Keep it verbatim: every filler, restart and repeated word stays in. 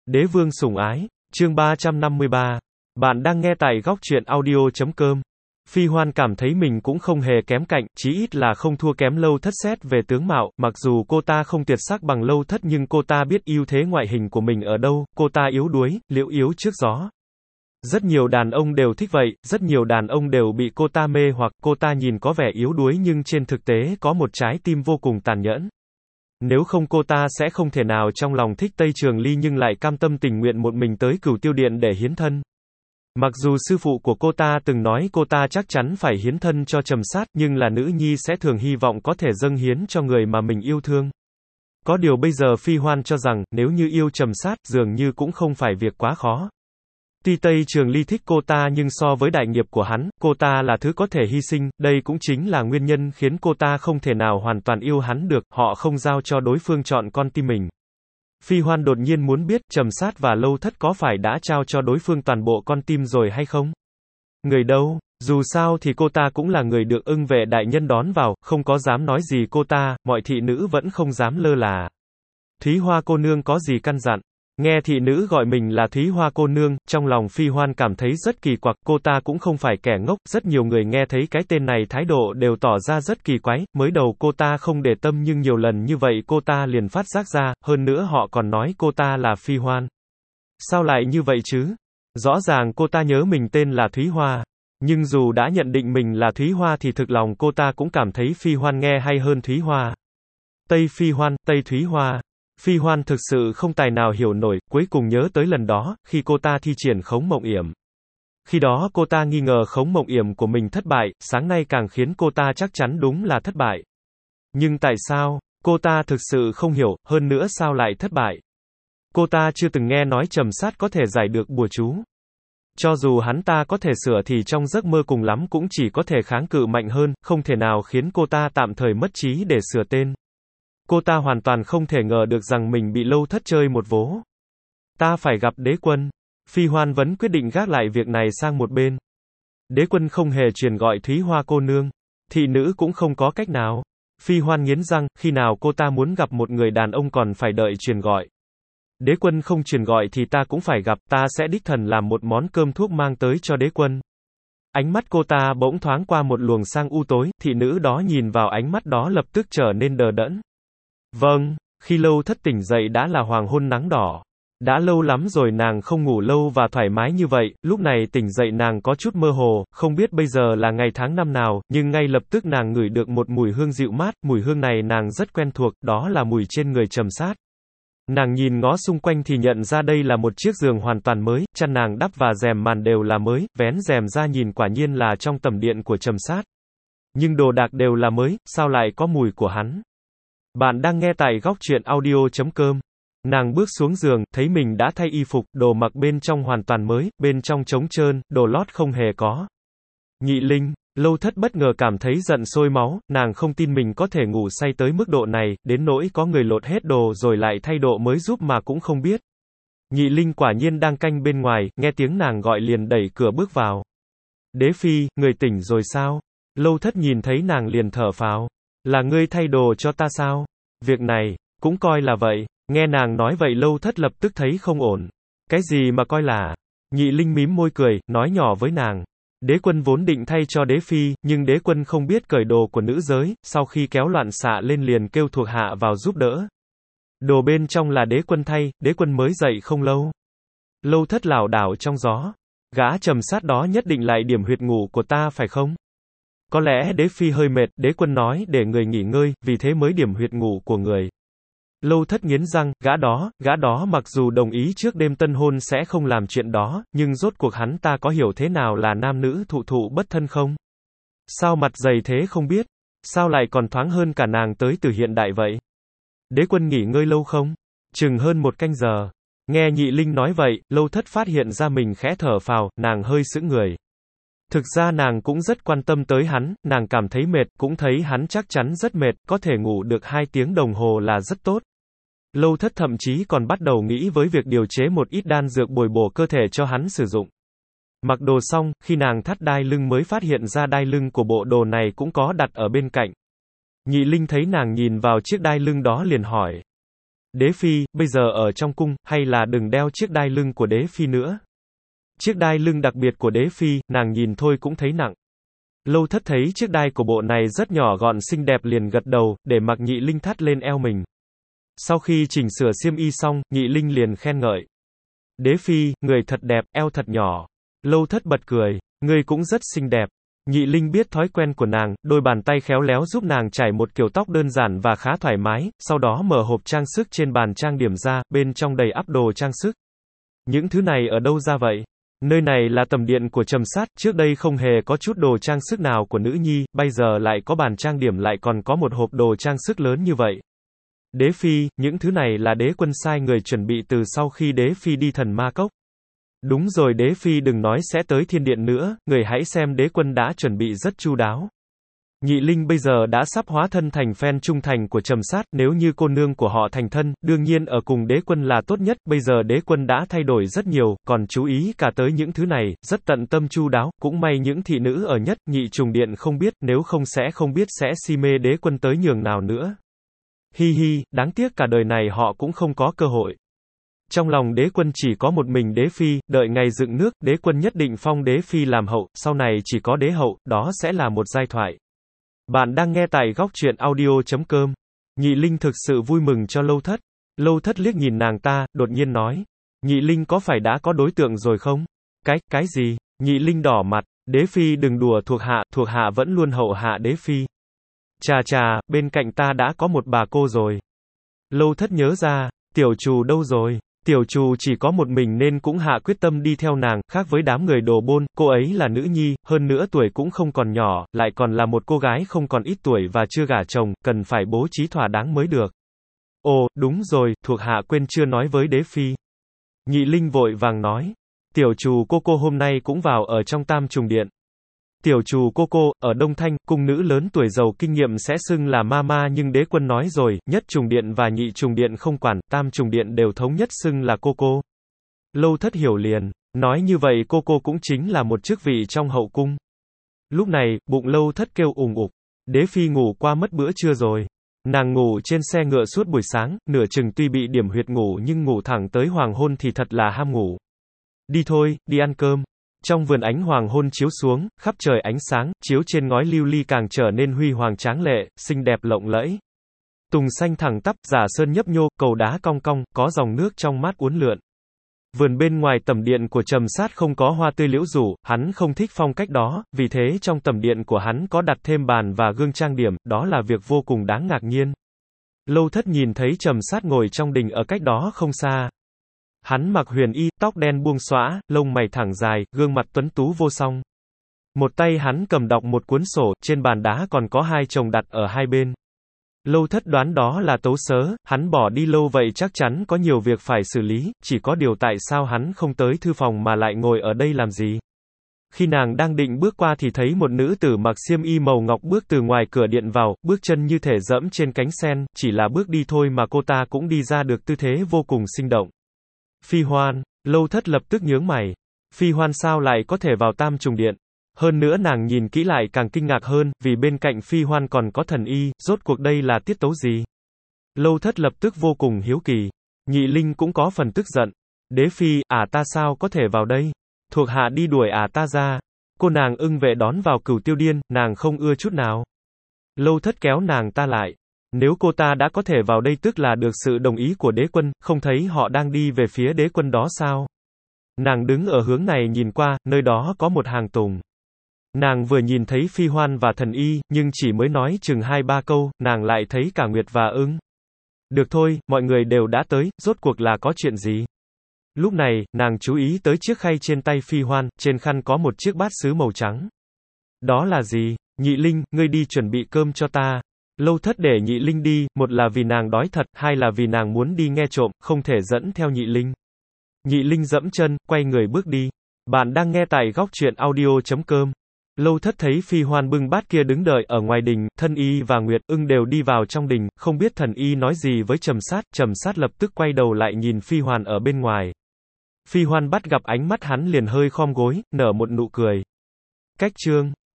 Đế vương sủng ái, chương ba trăm năm mươi ba. Bạn đang nghe tại góc truyện audio chấm com. Phi Hoan cảm thấy mình cũng không hề kém cạnh, chí ít là không thua kém Lâu Thất xét về tướng mạo, mặc dù cô ta không tuyệt sắc bằng Lâu Thất nhưng cô ta biết ưu thế ngoại hình của mình ở đâu, cô ta yếu đuối, liễu yếu trước gió. Rất nhiều đàn ông đều thích vậy, rất nhiều đàn ông đều bị cô ta mê hoặc, cô ta nhìn có vẻ yếu đuối nhưng trên thực tế có một trái tim vô cùng tàn nhẫn. Nếu không cô ta sẽ không thể nào trong lòng thích Tây Trường Ly nhưng lại cam tâm tình nguyện một mình tới Cửu Tiêu Điện để hiến thân. Mặc dù sư phụ của cô ta từng nói cô ta chắc chắn phải hiến thân cho Trầm Sát, nhưng là nữ nhi sẽ thường hy vọng có thể dâng hiến cho người mà mình yêu thương. Có điều bây giờ Phi Hoan cho rằng, nếu như yêu Trầm Sát, dường như cũng không phải việc quá khó. Tuy Tây Trường Ly thích cô ta nhưng so với đại nghiệp của hắn, cô ta là thứ có thể hy sinh, đây cũng chính là nguyên nhân khiến cô ta không thể nào hoàn toàn yêu hắn được, họ không giao cho đối phương chọn con tim mình. Phi Hoan đột nhiên muốn biết, Trầm Sát và Lâu Thất có phải đã trao cho đối phương toàn bộ con tim rồi hay không? Người đâu? Dù sao thì cô ta cũng là người được ưng vệ đại nhân đón vào, không có dám nói gì cô ta, mọi thị nữ vẫn không dám lơ là. Thúy Hoa cô nương có gì căn dặn? Nghe thị nữ gọi mình là Thúy Hoa cô nương, trong lòng Phi Hoan cảm thấy rất kỳ quặc, cô ta cũng không phải kẻ ngốc, rất nhiều người nghe thấy cái tên này thái độ đều tỏ ra rất kỳ quái, mới đầu cô ta không để tâm nhưng nhiều lần như vậy cô ta liền phát giác ra, hơn nữa họ còn nói cô ta là Phi Hoan. Sao lại như vậy chứ? Rõ ràng cô ta nhớ mình tên là Thúy Hoa. Nhưng dù đã nhận định mình là Thúy Hoa thì thực lòng cô ta cũng cảm thấy Phi Hoan nghe hay hơn Thúy Hoa. Tây Phi Hoan, Tây Thúy Hoa. Phi Hoan thực sự không tài nào hiểu nổi, cuối cùng nhớ tới lần đó, khi cô ta thi triển khống mộng yểm. Khi đó cô ta nghi ngờ khống mộng yểm của mình thất bại, sáng nay càng khiến cô ta chắc chắn đúng là thất bại. Nhưng tại sao? Cô ta thực sự không hiểu, hơn nữa sao lại thất bại? Cô ta chưa từng nghe nói Trầm Sát có thể giải được bùa chú. Cho dù hắn ta có thể sửa thì trong giấc mơ cùng lắm cũng chỉ có thể kháng cự mạnh hơn, không thể nào khiến cô ta tạm thời mất trí để sửa tên. Cô ta hoàn toàn không thể ngờ được rằng mình bị Lâu Thất chơi một vố. Ta phải gặp đế quân. Phi Hoan vẫn quyết định gác lại việc này sang một bên. Đế quân không hề truyền gọi Thúy Hoa cô nương. Thị nữ cũng không có cách nào. Phi Hoan nghiến răng, khi nào cô ta muốn gặp một người đàn ông còn phải đợi truyền gọi. Đế quân không truyền gọi thì ta cũng phải gặp, ta sẽ đích thần làm một món cơm thuốc mang tới cho đế quân. Ánh mắt cô ta bỗng thoáng qua một luồng sang u tối, thị nữ đó nhìn vào ánh mắt đó lập tức trở nên đờ đẫn. Vâng, khi Lâu Thất tỉnh dậy đã là hoàng hôn nắng đỏ. Đã lâu lắm rồi nàng không ngủ lâu và thoải mái như vậy, lúc này tỉnh dậy nàng có chút mơ hồ, không biết bây giờ là ngày tháng năm nào, nhưng ngay lập tức nàng ngửi được một mùi hương dịu mát, mùi hương này nàng rất quen thuộc, đó là mùi trên người Trầm Sát. Nàng nhìn ngó xung quanh thì nhận ra đây là một chiếc giường hoàn toàn mới, chăn nàng đắp và rèm màn đều là mới, vén rèm ra nhìn quả nhiên là trong tẩm điện của Trầm Sát. Nhưng đồ đạc đều là mới, sao lại có mùi của hắn? Bạn đang nghe tại góc truyện audio chấm com. Nàng bước xuống giường, thấy mình đã thay y phục, đồ mặc bên trong hoàn toàn mới, bên trong trống trơn, đồ lót không hề có. Nhị Linh, Lâu Thất bất ngờ cảm thấy giận sôi máu, nàng không tin mình có thể ngủ say tới mức độ này, đến nỗi có người lột hết đồ rồi lại thay đồ mới giúp mà cũng không biết. Nhị Linh quả nhiên đang canh bên ngoài, nghe tiếng nàng gọi liền đẩy cửa bước vào. Đế phi, người tỉnh rồi sao? Lâu Thất nhìn thấy nàng liền thở phào. Là ngươi thay đồ cho ta sao? Việc này, cũng coi là vậy. Nghe nàng nói vậy Lâu Thất lập tức thấy không ổn. Cái gì mà coi là? Nhị Linh mím môi cười, nói nhỏ với nàng. Đế quân vốn định thay cho đế phi, nhưng đế quân không biết cởi đồ của nữ giới, sau khi kéo loạn xạ lên liền kêu thuộc hạ vào giúp đỡ. Đồ bên trong là đế quân thay, đế quân mới dậy không lâu. Lâu Thất lảo đảo trong gió. Gã Trầm Sát đó nhất định lại điểm huyệt ngủ của ta phải không? Có lẽ đế phi hơi mệt, đế quân nói để người nghỉ ngơi, vì thế mới điểm huyệt ngủ của người. Lâu Thất nghiến răng, gã đó, gã đó mặc dù đồng ý trước đêm tân hôn sẽ không làm chuyện đó, nhưng rốt cuộc hắn ta có hiểu thế nào là nam nữ thụ thụ bất thân không? Sao mặt dày thế không biết? Sao lại còn thoáng hơn cả nàng tới từ hiện đại vậy? Đế quân nghỉ ngơi lâu không? Chừng hơn một canh giờ. Nghe Nhị Linh nói vậy, Lâu Thất phát hiện ra mình khẽ thở phào, nàng hơi sững người. Thực ra nàng cũng rất quan tâm tới hắn, nàng cảm thấy mệt, cũng thấy hắn chắc chắn rất mệt, có thể ngủ được hai tiếng đồng hồ là rất tốt. Lâu Thất thậm chí còn bắt đầu nghĩ với việc điều chế một ít đan dược bồi bổ cơ thể cho hắn sử dụng. Mặc đồ xong, khi nàng thắt đai lưng mới phát hiện ra đai lưng của bộ đồ này cũng có đặt ở bên cạnh. Nhị Linh thấy nàng nhìn vào chiếc đai lưng đó liền hỏi. Đế phi, bây giờ ở trong cung, hay là đừng đeo chiếc đai lưng của đế phi nữa. Chiếc đai lưng đặc biệt của đế phi, nàng nhìn thôi cũng thấy nặng. Lâu Thất thấy chiếc đai của bộ này rất nhỏ gọn xinh đẹp liền gật đầu, để mặc Nhị Linh thắt lên eo mình. Sau khi chỉnh sửa xiêm y xong, Nhị Linh liền khen ngợi. Đế phi, người thật đẹp, eo thật nhỏ. Lâu Thất bật cười, ngươi cũng rất xinh đẹp. Nhị Linh biết thói quen của nàng, đôi bàn tay khéo léo giúp nàng trải một kiểu tóc đơn giản và khá thoải mái, sau đó mở hộp trang sức trên bàn trang điểm ra, bên trong đầy ắp đồ trang sức. Những thứ này ở đâu ra vậy? Nơi này là tầm điện của Trầm Sát, trước đây không hề có chút đồ trang sức nào của nữ nhi, bây giờ lại có bàn trang điểm lại còn có một hộp đồ trang sức lớn như vậy. Đế phi, những thứ này là đế quân sai người chuẩn bị từ sau khi đế phi đi Thần Ma Cốc. Đúng rồi, đế phi đừng nói sẽ tới thiên điện nữa, người hãy xem đế quân đã chuẩn bị rất chu đáo. Nhị Linh bây giờ đã sắp hóa thân thành fan trung thành của Trầm Sát, nếu như cô nương của họ thành thân, đương nhiên ở cùng đế quân là tốt nhất, bây giờ đế quân đã thay đổi rất nhiều, còn chú ý cả tới những thứ này, rất tận tâm chu đáo, cũng may những thị nữ ở nhất, nhị trùng điện không biết, nếu không sẽ không biết sẽ si mê đế quân tới nhường nào nữa. Hi hi, đáng tiếc cả đời này họ cũng không có cơ hội. Trong lòng đế quân chỉ có một mình đế phi, đợi ngày dựng nước, đế quân nhất định phong đế phi làm hậu, sau này chỉ có đế hậu, đó sẽ là một giai thoại. Bạn đang nghe tại góc truyện audio chấm com. Nhị Linh thực sự vui mừng cho Lâu Thất. Lâu Thất liếc nhìn nàng ta, đột nhiên nói. Nhị Linh có phải đã có đối tượng rồi không? Cái, cái gì? Nhị Linh đỏ mặt, đế phi đừng đùa thuộc hạ, thuộc hạ vẫn luôn hậu hạ đế phi. Chà chà, bên cạnh ta đã có một bà cô rồi. Lâu Thất nhớ ra, tiểu trù đâu rồi? Tiểu trù chỉ có một mình nên cũng hạ quyết tâm đi theo nàng, khác với đám người đồ bôn, cô ấy là nữ nhi, hơn nữa tuổi cũng không còn nhỏ, lại còn là một cô gái không còn ít tuổi và chưa gả chồng, cần phải bố trí thỏa đáng mới được. Ồ, đúng rồi, thuộc hạ quên chưa nói với đế phi. Nhị Linh vội vàng nói, tiểu trù cô cô hôm nay cũng vào ở trong Tam Trùng Điện. Tiểu trù cô cô, ở Đông Thanh, cung nữ lớn tuổi giàu kinh nghiệm sẽ xưng là mama nhưng đế quân nói rồi, nhất trùng điện và nhị trùng điện không quản, tam trùng điện đều thống nhất xưng là cô cô. Lâu Thất hiểu liền, nói như vậy cô cô cũng chính là một chức vị trong hậu cung. Lúc này, bụng Lâu Thất kêu ùng ục, đế phi ngủ qua mất bữa trưa rồi. Nàng ngủ trên xe ngựa suốt buổi sáng, nửa chừng tuy bị điểm huyệt ngủ nhưng ngủ thẳng tới hoàng hôn thì thật là ham ngủ. Đi thôi, đi ăn cơm. Trong vườn ánh hoàng hôn chiếu xuống, khắp trời ánh sáng, chiếu trên ngói lưu ly càng trở nên huy hoàng tráng lệ, xinh đẹp lộng lẫy. Tùng xanh thẳng tắp, giả sơn nhấp nhô, cầu đá cong cong, có dòng nước trong mát uốn lượn. Vườn bên ngoài tẩm điện của Trầm Sát không có hoa tươi liễu rủ, hắn không thích phong cách đó, vì thế trong tẩm điện của hắn có đặt thêm bàn và gương trang điểm, đó là việc vô cùng đáng ngạc nhiên. Lâu Thất nhìn thấy Trầm Sát ngồi trong đình ở cách đó không xa. Hắn mặc huyền y, tóc đen buông xõa, lông mày thẳng dài, gương mặt tuấn tú vô song. Một tay hắn cầm đọc một cuốn sổ, trên bàn đá còn có hai chồng đặt ở hai bên. Lâu Thất đoán đó là Tấu Sớ, hắn bỏ đi lâu vậy chắc chắn có nhiều việc phải xử lý, chỉ có điều tại sao hắn không tới thư phòng mà lại ngồi ở đây làm gì. Khi nàng đang định bước qua thì thấy một nữ tử mặc xiêm y màu ngọc bước từ ngoài cửa điện vào, bước chân như thể dẫm trên cánh sen, chỉ là bước đi thôi mà cô ta cũng đi ra được tư thế vô cùng sinh động. Phi Hoan, Lâu Thất lập tức nhướng mày. Phi Hoan sao lại có thể vào Tam Trùng Điện? Hơn nữa nàng nhìn kỹ lại càng kinh ngạc hơn, vì bên cạnh Phi Hoan còn có thần y, rốt cuộc đây là tiết tấu gì? Lâu Thất lập tức vô cùng hiếu kỳ. Nhị Linh cũng có phần tức giận. Đế phi, ả ta sao có thể vào đây? Thuộc hạ đi đuổi ả ta ra. Cô nàng ưng vệ đón vào Cửu Tiêu Điên, nàng không ưa chút nào. Lâu Thất kéo nàng ta lại. Nếu cô ta đã có thể vào đây tức là được sự đồng ý của đế quân, không thấy họ đang đi về phía đế quân đó sao? Nàng đứng ở hướng này nhìn qua, nơi đó có một hàng tùng. Nàng vừa nhìn thấy Phi Hoan và thần y, nhưng chỉ mới nói chừng hai ba câu, nàng lại thấy cả Nguyệt và ưng. Được thôi, mọi người đều đã tới, rốt cuộc là có chuyện gì? Lúc này, nàng chú ý tới chiếc khay trên tay Phi Hoan, trên khăn có một chiếc bát sứ màu trắng. Đó là gì? Nhị Linh, ngươi đi chuẩn bị cơm cho ta. Lâu Thất để Nhị Linh đi, một là vì nàng đói thật, hai là vì nàng muốn đi nghe trộm, không thể dẫn theo Nhị Linh. Nhị Linh dẫm chân, quay người bước đi. Bạn đang nghe tại góc truyện audio chấm com. Lâu Thất thấy Phi Hoan bưng bát kia đứng đợi ở ngoài đình, thân y và Nguyệt ưng đều đi vào trong đình, không biết thần y nói gì với Trầm Sát, Trầm Sát lập tức quay đầu lại nhìn Phi Hoan ở bên ngoài. Phi Hoan bắt gặp ánh mắt hắn liền hơi khom gối, nở một nụ cười. Cách chương